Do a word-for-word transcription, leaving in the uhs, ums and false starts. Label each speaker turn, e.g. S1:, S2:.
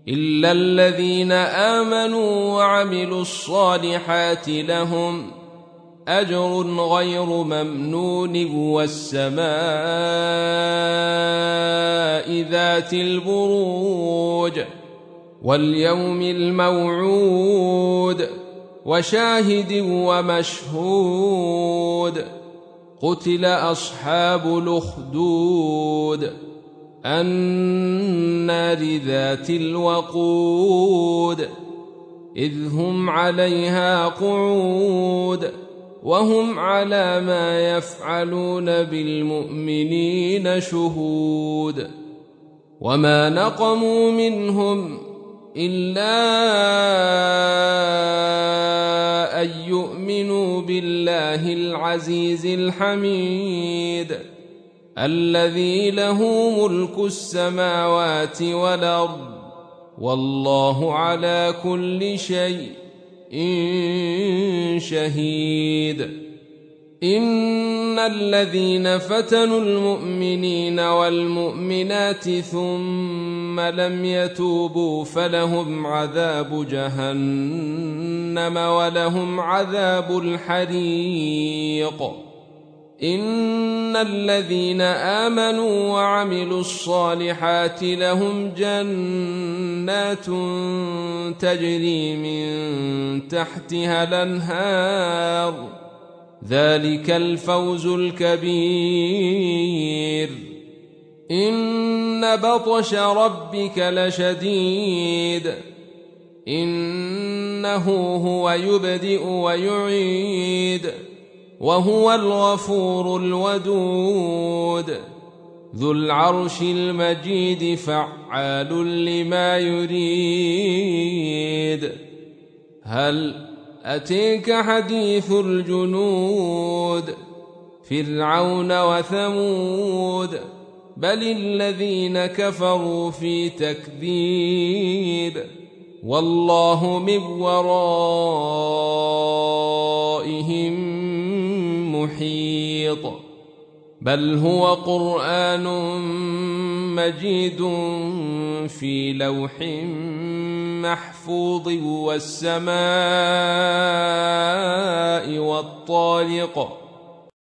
S1: إلا الذين آمنوا وعملوا الصالحات لهم أجر غير ممنون والسماء ذات البروج واليوم الموعود وشاهد ومشهود قتل أصحاب الأخدود النار ذات الوقود إذ هم عليها قعود وهم على ما يفعلون بالمؤمنين شهود وما نقموا منهم إلا أن يؤمنوا بالله العزيز الحميد الذي له ملك السماوات والأرض والله على كل شيء شهيد إن الذين فتنوا المؤمنين والمؤمنات ثم لم يتوبوا فلهم عذاب جهنم ولهم عذاب الحريق إن الذين آمنوا وعملوا الصالحات لهم جنات تجري من تحتها الأنهار ذلك الفوز الكبير إن بطش ربك لشديد إنه هو يبدئ ويعيد وهو الغفور الودود ذو العرش المجيد فعال لما يريد هل أتيك حديث الجنود فرعون وثمود بل الذين كفروا في تكذيب والله من ورائهم محيط بل هو قرآن مجيد في لوح محفوظ والسماء والطارق